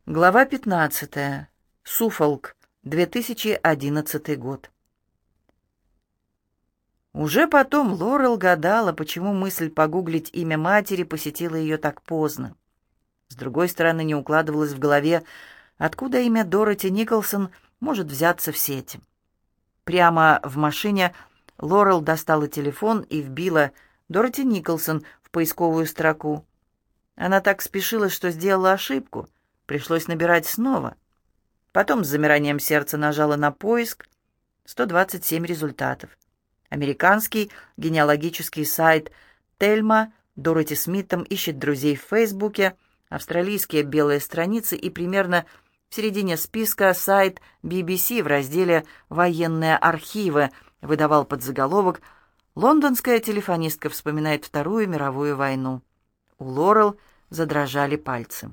Глава 15. Суффолк, 2011 год. Уже потом Лорел гадала, почему мысль погуглить имя матери посетила ее так поздно. С другой стороны, не укладывалось в голове, откуда имя Дороти Николсон может взяться в сети. Прямо в машине Лорел достала телефон и вбила «Дороти Николсон» в поисковую строку. Она так спешила, что сделала ошибку. Пришлось набирать снова. Потом с замиранием сердца нажала на поиск. 127 результатов. Американский генеалогический сайт Тельма Дороти Смитом ищет друзей в Фейсбуке, австралийские белые страницы и примерно в середине списка сайт BBC в разделе «Военные архивы» выдавал подзаголовок «Лондонская телефонистка вспоминает Вторую мировую войну». У Лорел задрожали пальцы.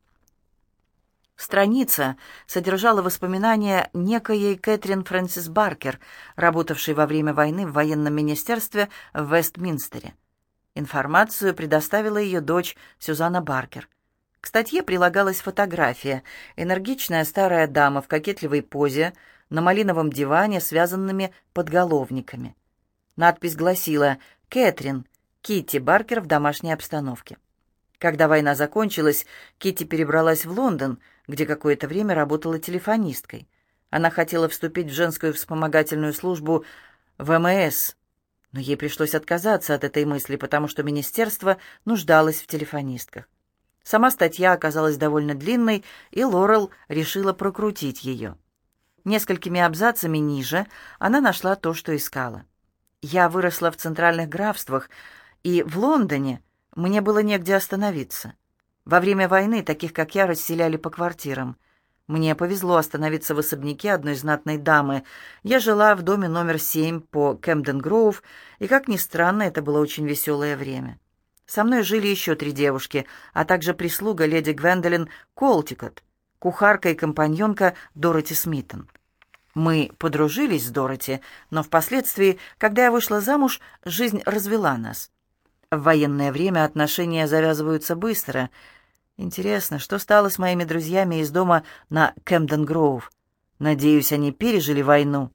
Страница содержала воспоминания некоей Кэтрин Фрэнсис Баркер, работавшей во время войны в военном министерстве в Вестминстере. Информацию предоставила ее дочь Сюзанна Баркер. К статье прилагалась фотография. Энергичная старая дама в кокетливой позе на малиновом диване, связанными подголовниками. Надпись гласила «Кэтрин, Китти Баркер в домашней обстановке». Когда война закончилась, Китти перебралась в Лондон, где какое-то время работала телефонисткой. Она хотела вступить в женскую вспомогательную службу в ВМС, но ей пришлось отказаться от этой мысли, потому что министерство нуждалось в телефонистках. Сама статья оказалась довольно длинной, и Лорел решила прокрутить ее. Несколькими абзацами ниже она нашла то, что искала. «Я выросла в центральных графствах, и в Лондоне мне было негде остановиться. Во время войны таких, как я, расселяли по квартирам. Мне повезло остановиться в особняке одной знатной дамы. Я жила в доме номер 7 по Кэмден-Гроув, и, как ни странно, это было очень веселое время. Со мной жили еще 3 девушки, а также прислуга леди Гвендолин Колтикот, кухарка и компаньонка Дороти Смитон. Мы подружились с Дороти, но впоследствии, когда я вышла замуж, жизнь развела нас. В военное время отношения завязываются быстро. Интересно, что стало с моими друзьями из дома на Кэмден-Гроув? Надеюсь, они пережили войну».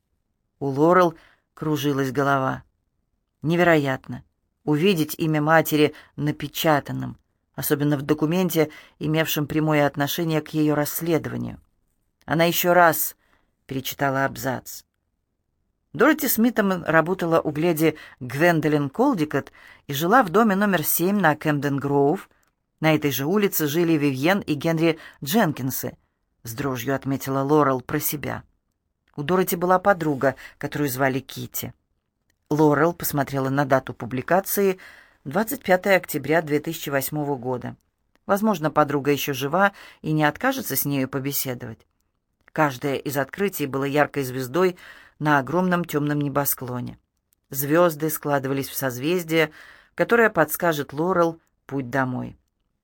У Лорел кружилась голова. Невероятно. Увидеть имя матери напечатанным, особенно в документе, имевшем прямое отношение к ее расследованию. Она еще раз перечитала абзац. Дороти Смитом работала у леди Гвендолин Колдикот и жила в доме номер 7 на Кэмден-Гроув. На этой же улице жили Вивьен и Генри Дженкинсы. С дрожью отметила Лорел про себя. У Дороти была подруга, которую звали Китти. Лорел посмотрела на дату публикации — 25 октября 2008 года. Возможно, подруга еще жива и не откажется с нею побеседовать. Каждое из открытий было яркой звездой на огромном темном небосклоне. Звезды складывались в созвездие, которое подскажет Лорел путь домой.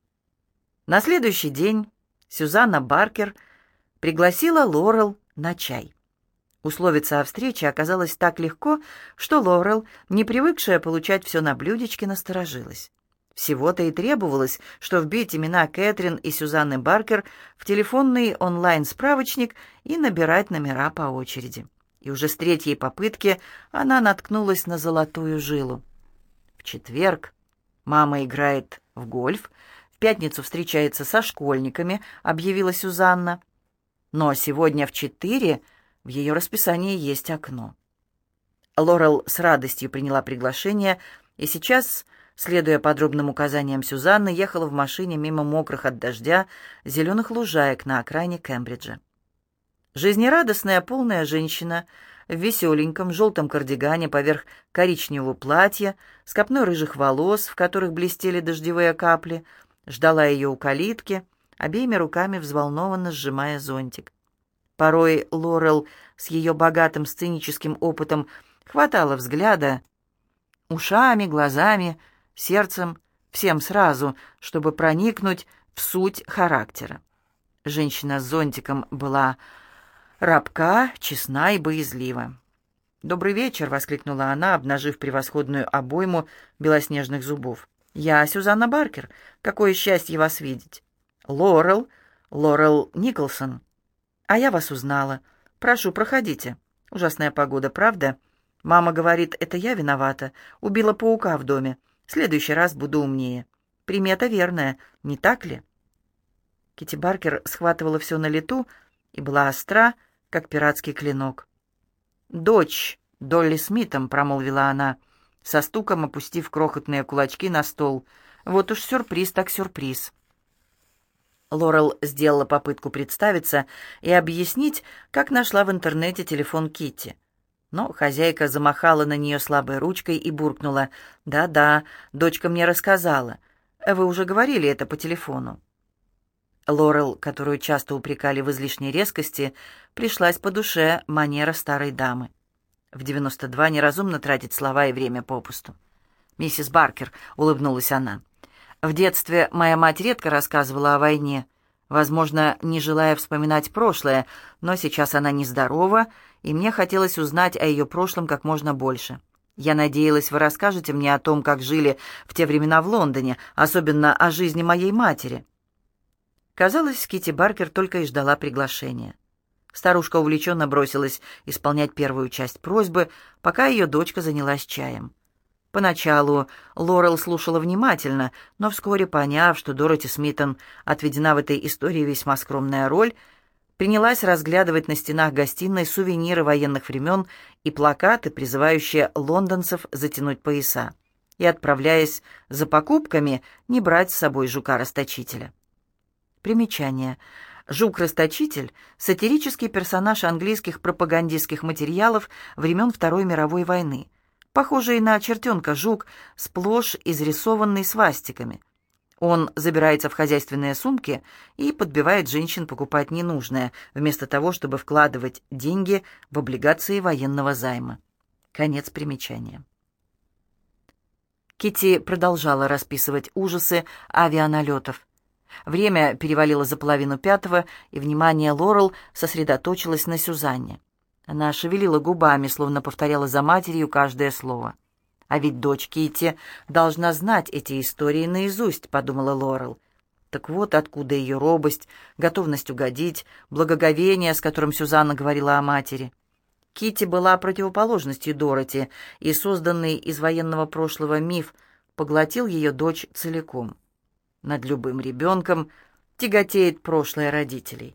На следующий день Сюзанна Баркер пригласила Лорел на чай. Условиться о встрече оказалось так легко, что Лорел, не привыкшая получать все на блюдечке, насторожилась. Всего-то и требовалось, что вбить имена Кэтрин и Сюзанны Баркер в телефонный онлайн-справочник и набирать номера по очереди. И уже с 3-й попытки она наткнулась на золотую жилу. В четверг мама играет в гольф, в пятницу встречается со школьниками, объявила Сюзанна. Но сегодня в 4 в ее расписании есть окно. Лорел с радостью приняла приглашение и сейчас, следуя подробным указаниям Сюзанны, ехала в машине мимо мокрых от дождя зеленых лужаек на окраине Кембриджа. Жизнерадостная полная женщина в веселеньком желтом кардигане поверх коричневого платья, с копной рыжих волос, в которых блестели дождевые капли, ждала ее у калитки, обеими руками взволнованно сжимая зонтик. Порой Лорел с ее богатым сценическим опытом хватала взгляда ушами, глазами, сердцем, всем сразу, чтобы проникнуть в суть характера. Женщина с зонтиком была робка, честна и боязлива. «Добрый вечер!» — воскликнула она, обнажив превосходную обойму белоснежных зубов. «Я Сюзанна Баркер. Какое счастье вас видеть!» Лорел Лорел Николсон. А я вас узнала. Прошу, проходите. Ужасная погода, правда? Мама говорит, это я виновата. Убила паука в доме. В следующий раз буду умнее. Примета верная, не так ли?» Китти Баркер схватывала все на лету и была остра, как пиратский клинок. «Дочь Долли Смитом», — промолвила она, со стуком опустив крохотные кулачки на стол. «Вот уж сюрприз так сюрприз». Лорел сделала попытку представиться и объяснить, как нашла в интернете телефон Китти. Но хозяйка замахала на нее слабой ручкой и буркнула: «Да-да, дочка мне рассказала. Вы уже говорили это по телефону». Лорел, которую часто упрекали в излишней резкости, пришлась по душе манера старой дамы. В 92 неразумно тратить слова и время попусту. «Миссис Баркер», — улыбнулась она, — «в детстве моя мать редко рассказывала о войне, возможно, не желая вспоминать прошлое, но сейчас она нездорова, и мне хотелось узнать о ее прошлом как можно больше. Я надеялась, вы расскажете мне о том, как жили в те времена в Лондоне, особенно о жизни моей матери». Казалось, Китти Баркер только и ждала приглашения. Старушка увлеченно бросилась исполнять первую часть просьбы, пока ее дочка занялась чаем. Поначалу Лорел слушала внимательно, но вскоре, поняв, что Дороти Смитон отведена в этой истории весьма скромная роль, принялась разглядывать на стенах гостиной сувениры военных времен и плакаты, призывающие лондонцев затянуть пояса, и, отправляясь за покупками, не брать с собой жука-расточителя. Примечание. Жук-расточитель — сатирический персонаж английских пропагандистских материалов времен Второй мировой войны, похожий на чертенка-жук, сплошь изрисованный свастиками. Он забирается в хозяйственные сумки и подбивает женщин покупать ненужное, вместо того, чтобы вкладывать деньги в облигации военного займа. Конец примечания. Китти продолжала расписывать ужасы авианалетов. Время перевалило за 4:30, и внимание Лорел сосредоточилось на Сюзанне. Она шевелила губами, словно повторяла за матерью каждое слово. «А ведь дочь Китти должна знать эти истории наизусть», — подумала Лорел. Так вот откуда ее робость, готовность угодить, благоговение, с которым Сюзанна говорила о матери. Китти была противоположностью Дороти, и созданный из военного прошлого миф поглотил ее дочь целиком. Над любым ребенком тяготеет прошлое родителей.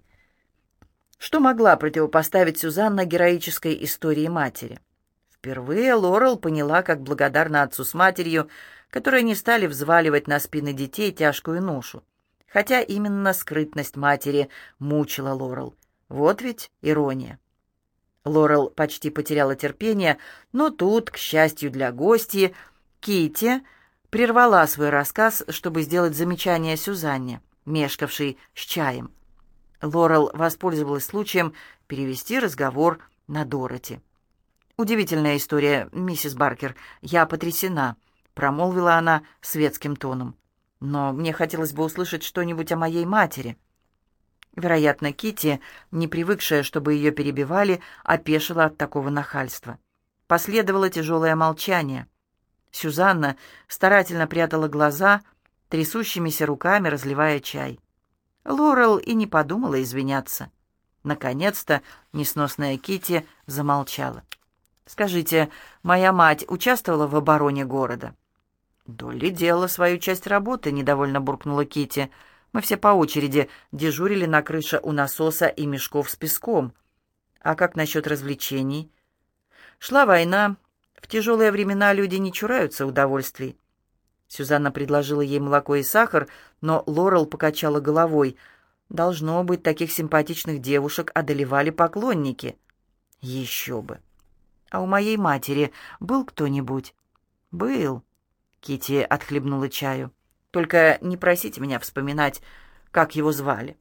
Что могла противопоставить Сюзанна героической истории матери? Впервые Лорел поняла, как благодарна отцу с матерью, которые не стали взваливать на спины детей тяжкую ношу. Хотя именно скрытность матери мучила Лорел. Вот ведь ирония. Лорел почти потеряла терпение, но тут, к счастью для гостьи, Китти прервала свой рассказ, чтобы сделать замечание Сюзанне, мешкавшей с чаем. Лорел воспользовалась случаем перевести разговор на Дороти. «Удивительная история, миссис Баркер. Я потрясена», — промолвила она светским тоном. «Но мне хотелось бы услышать что-нибудь о моей матери». Вероятно, Китти, не привыкшая, чтобы ее перебивали, опешила от такого нахальства. Последовало тяжелое молчание. Сюзанна старательно прятала глаза, трясущимися руками разливая чай. Лорел и не подумала извиняться. Наконец-то несносная Китти замолчала. «Скажите, моя мать участвовала в обороне города?» «Долли делала свою часть работы», — недовольно буркнула Китти. «Мы все по очереди дежурили на крыше у насоса и мешков с песком. А как насчет развлечений?» «Шла война. В тяжелые времена люди не чураются удовольствий». Сюзанна предложила ей молоко и сахар, но Лорел покачала головой. «Должно быть, таких симпатичных девушек одолевали поклонники». «Еще бы! А у моей матери был кто-нибудь?» «Был». Китти отхлебнула чаю. «Только не просите меня вспоминать, как его звали».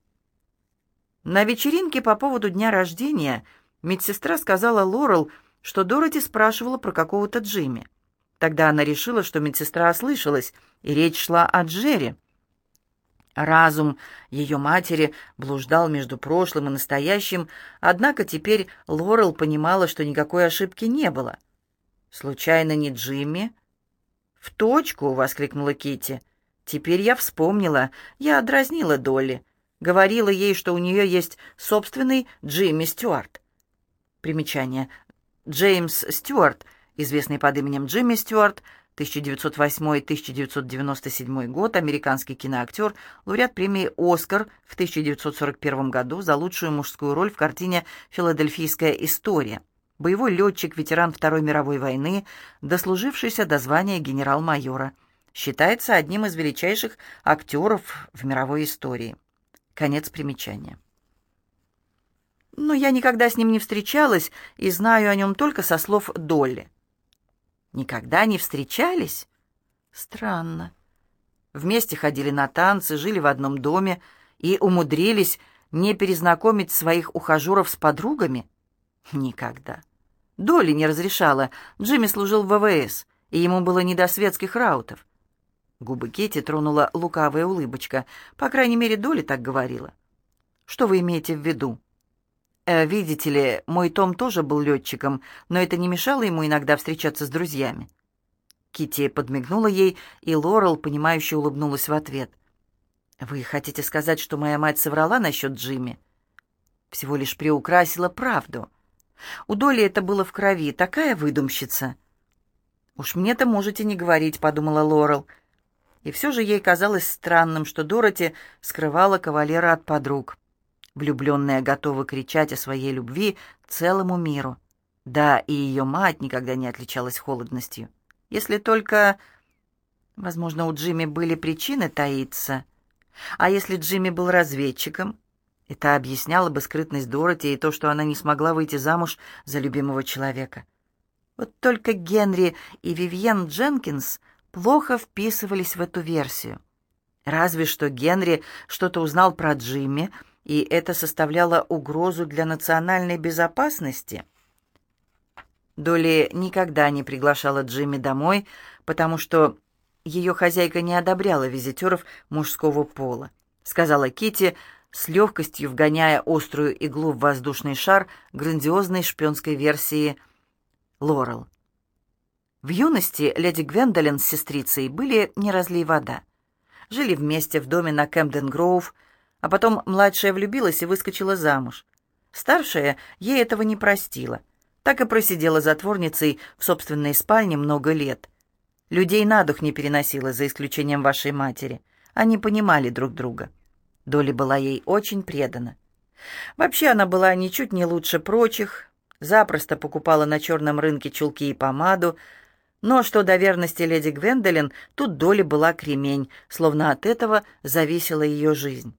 На вечеринке по поводу дня рождения медсестра сказала Лорел, что Дороти спрашивала про какого-то Джимми. Тогда она решила, что медсестра ослышалась, и речь шла о Джерри. Разум ее матери блуждал между прошлым и настоящим, однако теперь Лорел понимала, что никакой ошибки не было. «Случайно не Джимми?» «В точку!» — воскликнула Китти. «Теперь я вспомнила. Я дразнила Долли. Говорила ей, что у нее есть собственный Джимми Стюарт. Примечание. Джеймс Стюарт, известный под именем Джимми Стюарт, 1908-1997 год, американский киноактер, лауреат премии «Оскар» в 1941 году за лучшую мужскую роль в картине «Филадельфийская история». Боевой летчик, ветеран Второй мировой войны, дослужившийся до звания генерал-майора. Считается одним из величайших актеров в мировой истории. Конец примечания. Но я никогда с ним не встречалась и знаю о нем только со слов Долли. Никогда не встречались? Странно. Вместе ходили на танцы, жили в одном доме и умудрились не перезнакомить своих ухажеров с подругами? Никогда. Долли не разрешала. Джимми служил в ВВС, и ему было не до светских раутов. Губы Кити тронула лукавая улыбочка. По крайней мере, Долли так говорила. Что вы имеете в виду? Видите ли, мой Том тоже был летчиком, но это не мешало ему иногда встречаться с друзьями. Китти подмигнула ей, и Лорел, понимающе улыбнулась в ответ. «Вы хотите сказать, что моя мать соврала насчет Джимми?» «Всего лишь приукрасила правду. У Долли это было в крови, такая выдумщица». «Уж мне-то можете не говорить», — подумала Лорел. И все же ей казалось странным, что Дороти скрывала кавалера от подруг. Влюбленная готова кричать о своей любви целому миру. Да, и ее мать никогда не отличалась холодностью. Если только... Возможно, у Джимми были причины таиться. А если Джимми был разведчиком? Это объясняло бы скрытность Дороти и то, что она не смогла выйти замуж за любимого человека. Вот только Генри и Вивьен Дженкинс плохо вписывались в эту версию. Разве что Генри что-то узнал про Джимми, и это составляло угрозу для национальной безопасности. Долли никогда не приглашала Джимми домой, потому что ее хозяйка не одобряла визитеров мужского пола, сказала Китти, с легкостью вгоняя острую иглу в воздушный шар грандиозной шпионской версии Лорел. В юности леди Гвендолин с сестрицей были не разлей вода. Жили вместе в доме на Кэмден-Гроув, а потом младшая влюбилась и выскочила замуж. Старшая ей этого не простила. Так и просидела затворницей в собственной спальне много лет. Людей на дух не переносила, за исключением вашей матери. Они понимали друг друга. Долли была ей очень предана. Вообще она была ничуть не лучше прочих, запросто покупала на черном рынке чулки и помаду, но что до верности леди Гвендолин, тут Долли была кремень, словно от этого зависела ее жизнь.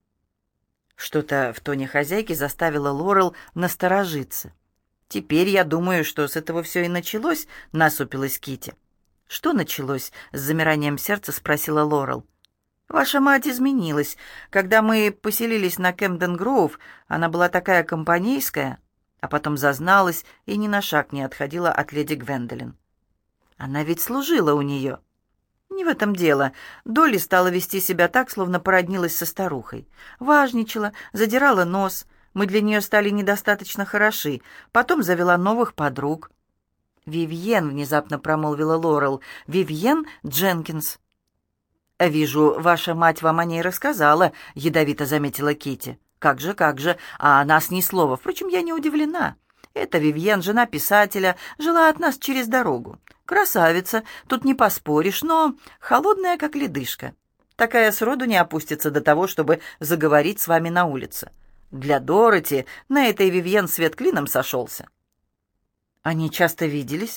Что-то в тоне хозяйки заставило Лорел насторожиться. «Теперь я думаю, что с этого все и началось», — насупилась Китти. «Что началось?» — с замиранием сердца спросила Лорел. «Ваша мать изменилась. Когда мы поселились на Кэмден-Гроув, она была такая компанейская, а потом зазналась и ни на шаг не отходила от леди Гвендолин. Она ведь служила у нее». «Не в этом дело. Долли стала вести себя так, словно породнилась со старухой. Важничала, задирала нос. Мы для нее стали недостаточно хороши. Потом завела новых подруг». «Вивьен», — внезапно промолвила Лорел. «Вивьен Дженкинс». «Вижу, ваша мать вам о ней рассказала», — ядовито заметила Китти. «Как же, а о нас ни слова. Впрочем, я не удивлена. Это Вивьен, жена писателя, жила от нас через дорогу. Красавица, тут не поспоришь, но холодная, как ледышка. Такая сроду не опустится до того, чтобы заговорить с вами на улице. Для Дороти на этой Вивьен свет клином сошелся». «Они часто виделись?»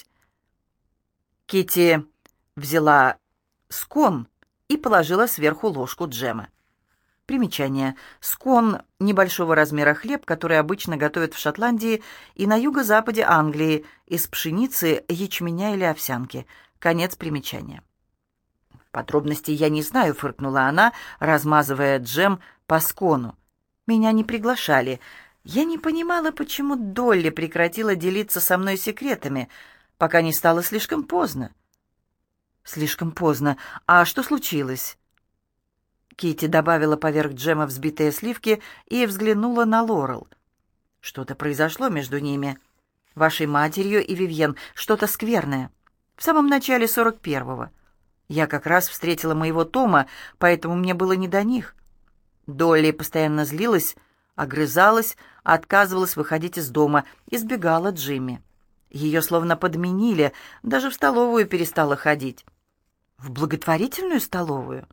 Китти взяла скон и положила сверху ложку джема. Примечание. Скон – небольшого размера хлеб, который обычно готовят в Шотландии и на юго-западе Англии из пшеницы, ячменя или овсянки. Конец примечания. «Подробностей я не знаю», — фыркнула она, размазывая джем по скону. «Меня не приглашали. Я не понимала, почему Долли прекратила делиться со мной секретами, пока не стало слишком поздно». «Слишком поздно. А что случилось?» Китти добавила поверх джема взбитые сливки и взглянула на Лорел. «Что-то произошло между ними. Вашей матерью и Вивьен. Что-то скверное. В самом начале 41-го. Я как раз встретила моего Тома, поэтому мне было не до них. Долли постоянно злилась, огрызалась, отказывалась выходить из дома, избегала Джимми. Ее словно подменили, даже в столовую перестала ходить. «В благотворительную столовую?»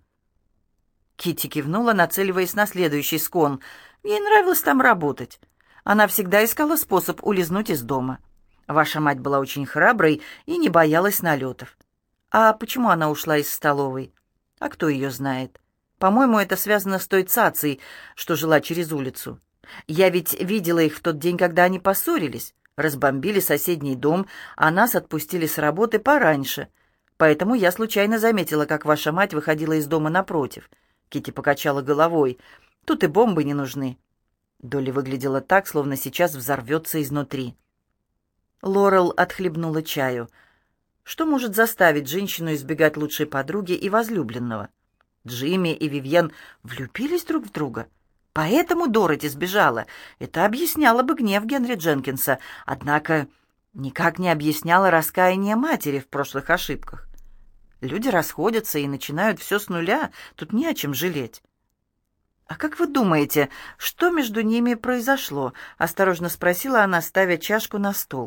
Китти кивнула, нацеливаясь на следующий склон. Ей нравилось там работать. Она всегда искала способ улизнуть из дома. Ваша мать была очень храброй и не боялась налетов. А почему она ушла из столовой? А кто ее знает? По-моему, это связано с той цацей, что жила через улицу. Я ведь видела их в тот день, когда они поссорились, разбомбили соседний дом, а нас отпустили с работы пораньше. Поэтому я случайно заметила, как ваша мать выходила из дома напротив. Китти покачала головой. Тут и бомбы не нужны. Долли выглядела так, словно сейчас взорвется изнутри. Лорел отхлебнула чаю. Что может заставить женщину избегать лучшей подруги и возлюбленного? Джимми и Вивьен влюбились друг в друга. Поэтому Дороти сбежала. Это объясняло бы гнев Генри Дженкинса, однако никак не объясняло раскаяние матери в прошлых ошибках. Люди расходятся и начинают все с нуля, тут не о чем жалеть. «А как вы думаете, что между ними произошло?» — осторожно спросила она, ставя чашку на стол.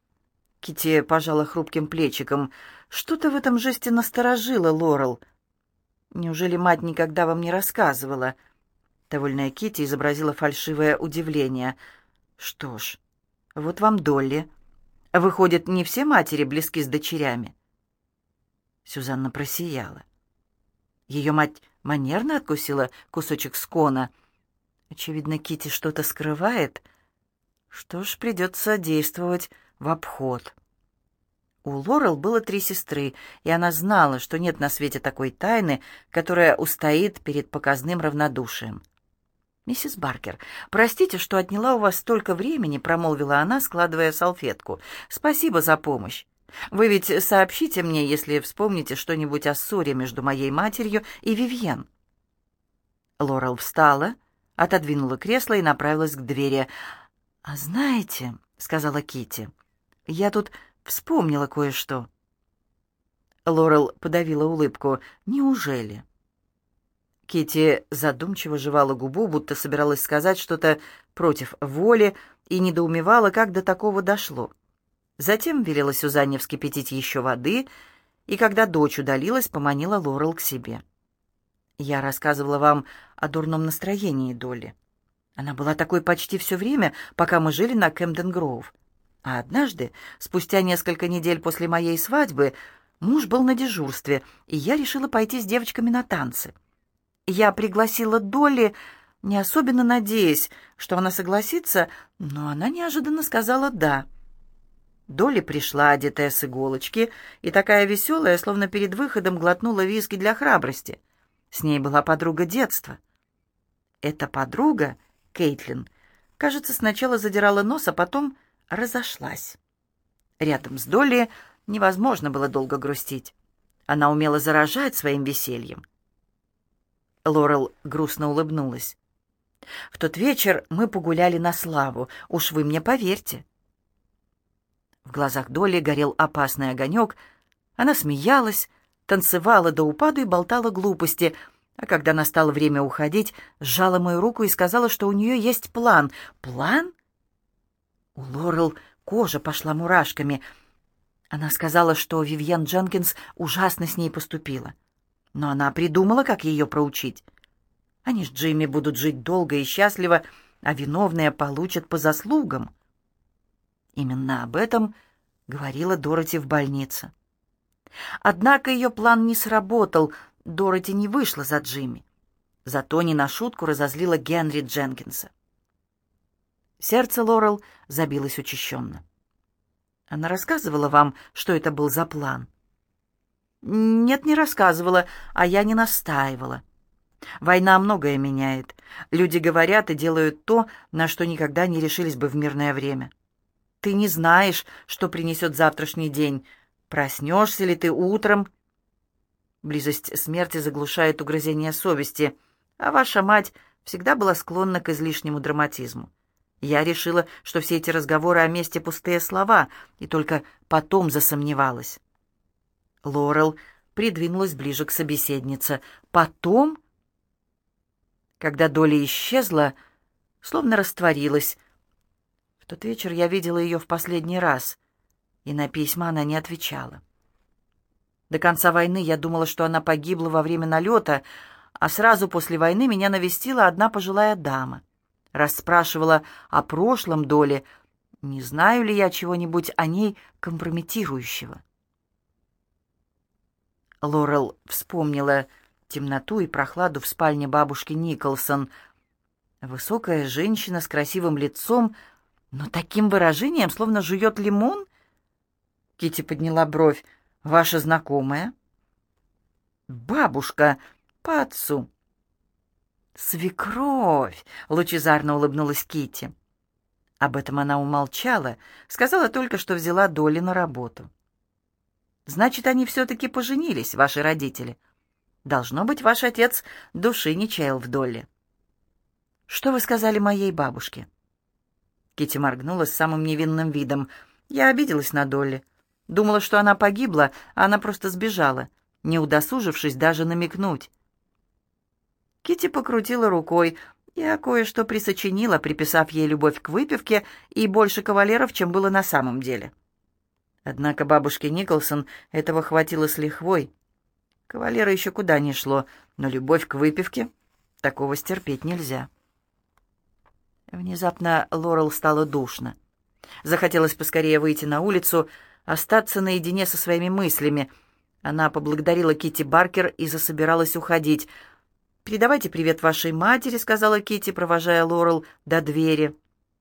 Китти пожала хрупким плечиком. «Что-то в этом жесте насторожило Лорел. Неужели мать никогда вам не рассказывала?» Довольная Китти изобразила фальшивое удивление. «Что ж, вот вам Долли. Выходит, не все матери близки с дочерями?» Сюзанна просияла. Ее мать манерно откусила кусочек скона. Очевидно, Китти что-то скрывает. Что ж, придется действовать в обход. У Лорел было 3 сестры, и она знала, что нет на свете такой тайны, которая устоит перед показным равнодушием. «Миссис Баркер, простите, что отняла у вас столько времени», — промолвила она, складывая салфетку. «Спасибо за помощь. Вы ведь сообщите мне, если вспомните что-нибудь о ссоре между моей матерью и Вивьен». Лорел встала, отодвинула кресло и направилась к двери. «А знаете», — сказала Китти, — «я тут вспомнила кое-что». Лорел подавила улыбку. «Неужели?» Китти задумчиво жевала губу, будто собиралась сказать что-то против воли, и недоумевала, как до такого дошло. Затем велела Сюзанне вскипятить еще воды, и когда дочь удалилась, поманила Лорел к себе. «Я рассказывала вам о дурном настроении Долли. Она была такой почти все время, пока мы жили на Кэмден-Гроув. А однажды, спустя несколько недель после моей свадьбы, муж был на дежурстве, и я решила пойти с девочками на танцы. Я пригласила Долли, не особенно надеясь, что она согласится, но она неожиданно сказала «да». Долли пришла, одетая с иголочки, и такая веселая, словно перед выходом глотнула виски для храбрости. С ней была подруга детства. Эта подруга, Кейтлин, кажется, сначала задирала нос, а потом разошлась. Рядом с Долли невозможно было долго грустить. Она умела заражать своим весельем. Лорел грустно улыбнулась. «В тот вечер мы погуляли на славу, уж вы мне поверьте». В глазах Долли горел опасный огонек. Она смеялась, танцевала до упаду и болтала глупости, а когда настало время уходить, сжала мою руку и сказала, что у нее есть план. «План?» У Лорел кожа пошла мурашками. Она сказала, что Вивьен Дженкинс ужасно с ней поступила. Но она придумала, как ее проучить. Они с Джимми будут жить долго и счастливо, а виновные получат по заслугам. Именно об этом говорила Дороти в больнице. Однако ее план не сработал, Дороти не вышла за Джимми. Зато не на шутку разозлила Генри Дженкинса. Сердце Лорел забилось учащенно. Она рассказывала вам, что это был за план? Нет, не рассказывала, а я не настаивала. Война многое меняет. Люди говорят и делают то, на что никогда не решились бы в мирное время. Ты не знаешь, что принесет завтрашний день. Проснешься ли ты утром? Близость смерти заглушает угрызение совести, а ваша мать всегда была склонна к излишнему драматизму. Я решила, что все эти разговоры о мести пустые слова, и только потом засомневалась. Лорел придвинулась ближе к собеседнице. «Потом?» Когда Долли исчезла, словно растворилась. В тот вечер я видела ее в последний раз, и на письма она не отвечала. До конца войны я думала, что она погибла во время налета, а сразу после войны меня навестила одна пожилая дама. Расспрашивала о прошлом Долли, не знаю ли я чего-нибудь о ней компрометирующего. Лорел вспомнила темноту и прохладу в спальне бабушки Николсон. Высокая женщина с красивым лицом, но таким выражением, словно жует лимон. Китти подняла бровь. «Ваша знакомая?» «Бабушка по отцу». «Свекровь!» — лучезарно улыбнулась Китти. Об этом она умолчала, сказала только, что взяла Долли на работу. «Значит, они все-таки поженились, ваши родители. Должно быть, ваш отец души не чаял в Долли». «Что вы сказали моей бабушке?» Китти моргнула с самым невинным видом. «Я обиделась на Долли. Думала, что она погибла, а она просто сбежала, не удосужившись даже намекнуть». Китти покрутила рукой. Я кое-что присочинила, приписав ей любовь к выпивке и больше кавалеров, чем было на самом деле. Однако бабушке Николсон этого хватило с лихвой. Кавалера еще куда ни шло, но любовь к выпивке — такого стерпеть нельзя. Внезапно Лорел стало душно. Захотелось поскорее выйти на улицу, остаться наедине со своими мыслями. Она поблагодарила Китти Баркер и засобиралась уходить. «Передавайте привет вашей матери», — сказала Китти, провожая Лорел до двери.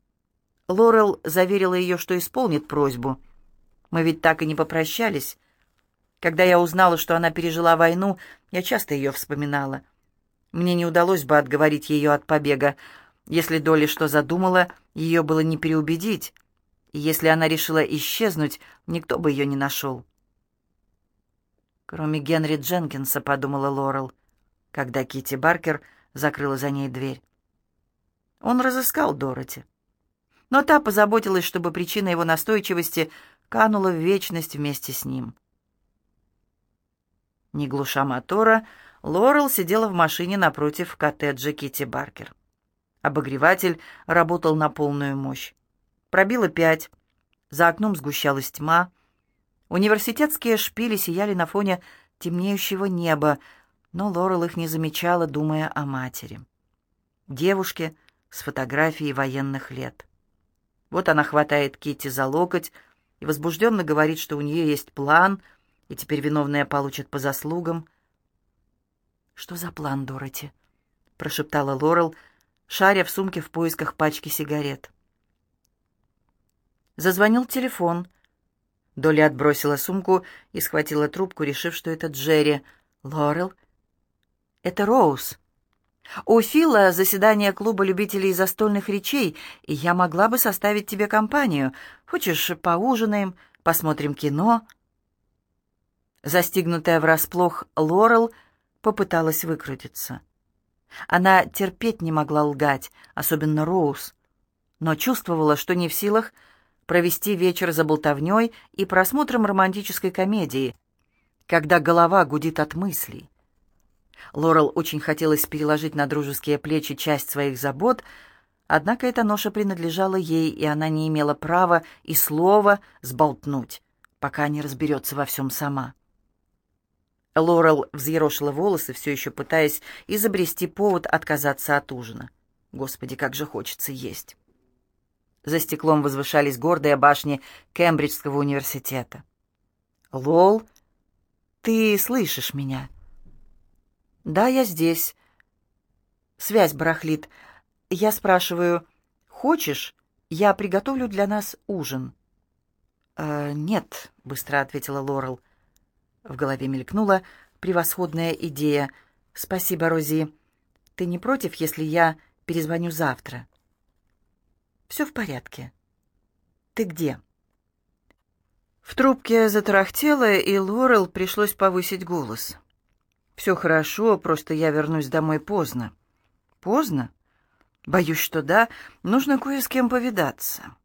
Лорел заверила ее, что исполнит просьбу. «Мы ведь так и не попрощались. Когда я узнала, что она пережила войну, я часто ее вспоминала. Мне не удалось бы отговорить ее от побега. Если Долли что задумала, ее было не переубедить. И если она решила исчезнуть, никто бы ее не нашел». «Кроме Генри Дженкинса», — подумала Лорел, когда Китти Баркер закрыла за ней дверь. Он разыскал Дороти. Но та позаботилась, чтобы причина его настойчивости канула в вечность вместе с ним. Не глуша мотора, Лорел сидела в машине напротив коттеджа Китти Баркер. Обогреватель работал на полную мощь. Пробило 5. За окном сгущалась тьма. Университетские шпили сияли на фоне темнеющего неба, но Лорел их не замечала, думая о матери. Девушке с фотографией военных лет. Вот она хватает Китти за локоть и возбужденно говорит, что у нее есть план, и теперь виновная получит по заслугам. «Что за план, Дороти?» — прошептала Лорел, шаря в сумке в поисках пачки сигарет. Зазвонил телефон. Долли отбросила сумку и схватила трубку, решив, что это Джерри. «Лорел?» «Это Роуз. У Фила заседание клуба любителей застольных речей, и я могла бы составить тебе компанию. Хочешь, поужинаем, посмотрим кино?» Застигнутая врасплох, Лорел попыталась выкрутиться. Она терпеть не могла лгать, особенно Роуз, но чувствовала, что не в силах провести вечер за болтовней и просмотром романтической комедии, когда голова гудит от мыслей. Лорел очень хотелось переложить на дружеские плечи часть своих забот, однако эта ноша принадлежала ей, и она не имела права и слова сболтнуть, пока не разберется во всем сама. Лорел взъерошила волосы, все еще пытаясь изобрести повод отказаться от ужина. Господи, как же хочется есть. За стеклом возвышались гордые башни Кембриджского университета. «Лол, ты слышишь меня?» «Да, я здесь. Связь барахлит. Я спрашиваю, хочешь, я приготовлю для нас ужин?» «Нет», — быстро ответила Лорел. В голове мелькнула превосходная идея. «Спасибо, Рози. Ты не против, если я перезвоню завтра?» «Все в порядке. Ты где?» В трубке затарахтело, и Лорел пришлось повысить голос. «Все хорошо, просто я вернусь домой поздно». «Поздно? Боюсь, что да. Нужно кое с кем повидаться».